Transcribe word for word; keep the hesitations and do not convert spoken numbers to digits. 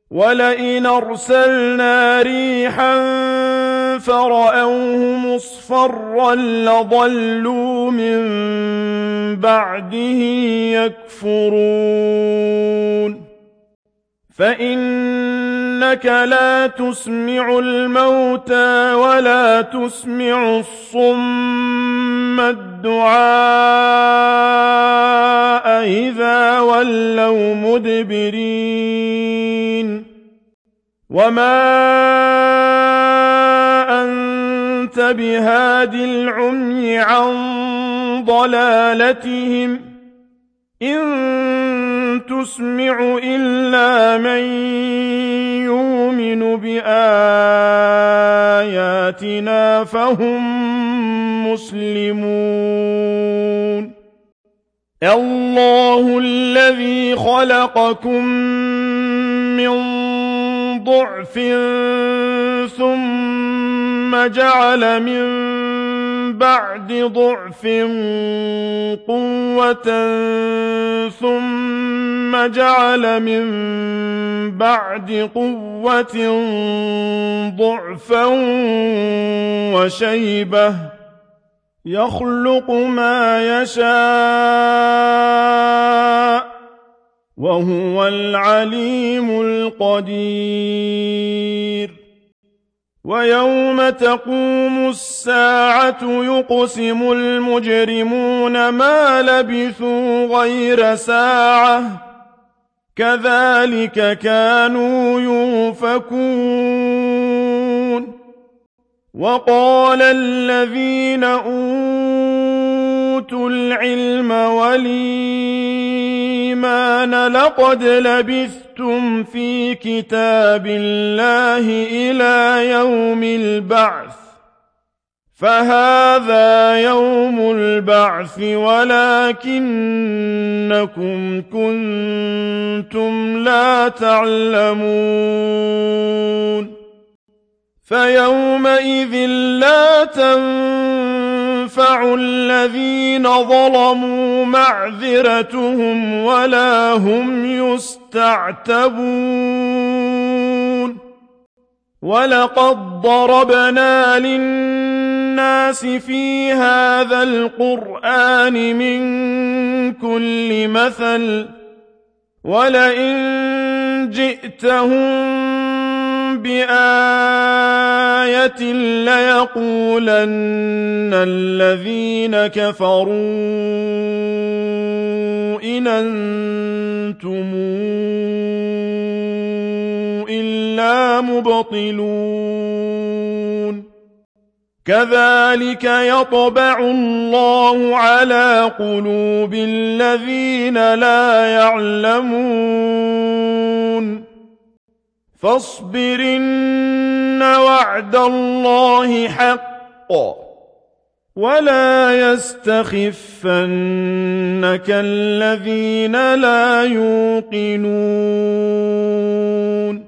وَلَئِنْ أَرْسَلْنَا رِيحًا فَرَأَوْهُ مُصْفَرًّا لَّظَلُّوا مِن بَعْدِهِ يَكْفُرُونَ فَإِنَّكَ لَا تُسْمِعُ الْمَوْتَىٰ وَلَا تُسْمِعُ الصُّمَّ الدُّعَاءَ إِذَا وَلَّوْا مُدْبِرِينَ وَمَا أَنتَ بِهَادِ الْعُمْيِ عَن ضَلَالَتِهِمْ ۖ إِن تُسْمِعُ إِلَّا مَن يُؤْمِنُ بِآيَاتِنَا فَهُم مُّسْلِمُونَ اللَّهُ الَّذِي خَلَقَكُم مِّن ضَعْفٍ ثُمَّ جَعَلَ مِن بَعْدِ ضَعْفٍ قُوَّةً ثُمَّ جَعَلَ مِن بَعْدِ قُوَّةٍ ضَعْفًا وَشَيْبَةً ۚ يَخْلُقُ مَا يَشَاءُ ۚ وَهُوَ الْعَلِيمُ الْقَدِيرُ وَيَوْمَ تَقُومُ السَّاعَةُ يُقْسِمُ الْمُجْرِمُونَ مَا لَبِثُوا غَيْرَ سَاعَةٍ ۚ كَذَٰلِكَ كَانُوا يُؤْفَكُونَ وَقَالَ الَّذِينَ أُوتُوا الْعِلْمَ وَالْإِيمَانَ لَقَدْ لَبِثْتُمْ فِي كِتَابِ اللَّهِ إِلَىٰ يَوْمِ الْبَعْثِ ۖ فَهَٰذَا يَوْمُ الْبَعْثِ وَلَٰكِنَّكُمْ كُنتُمْ لَا تَعْلَمُونَ فَيَوْمَئِذٍ لَّا تَنفَعُ الَّذِينَ ظَلَمُوا مَعْذِرَتُهُمْ وَلَا هُمْ يُسْتَعْتَبُونَ وَلَقَدْ ضَرَبْنَا لِلنَّاسِ فِي هَٰذَا الْقُرْآنِ مِن كُلِّ مَثَلٍ ۚ وَلَئِن جِئْتَهُم بِآيَةٍ لَّيَقُولَنَّ الَّذِينَ كَفَرُوا إِنْ أَنتُمْ إِلَّا مُبْطِلُونَ كَذَٰلِكَ يَطْبَعُ اللَّهُ عَلَىٰ قُلُوبِ الَّذِينَ لَا يَعْلَمُونَ فَاصْبِرْ إِنَّ وَعْدَ اللَّهِ حَقٌّ ۖ وَلَا يَسْتَخِفَّنَّكَ الَّذِينَ لَا يُوقِنُونَ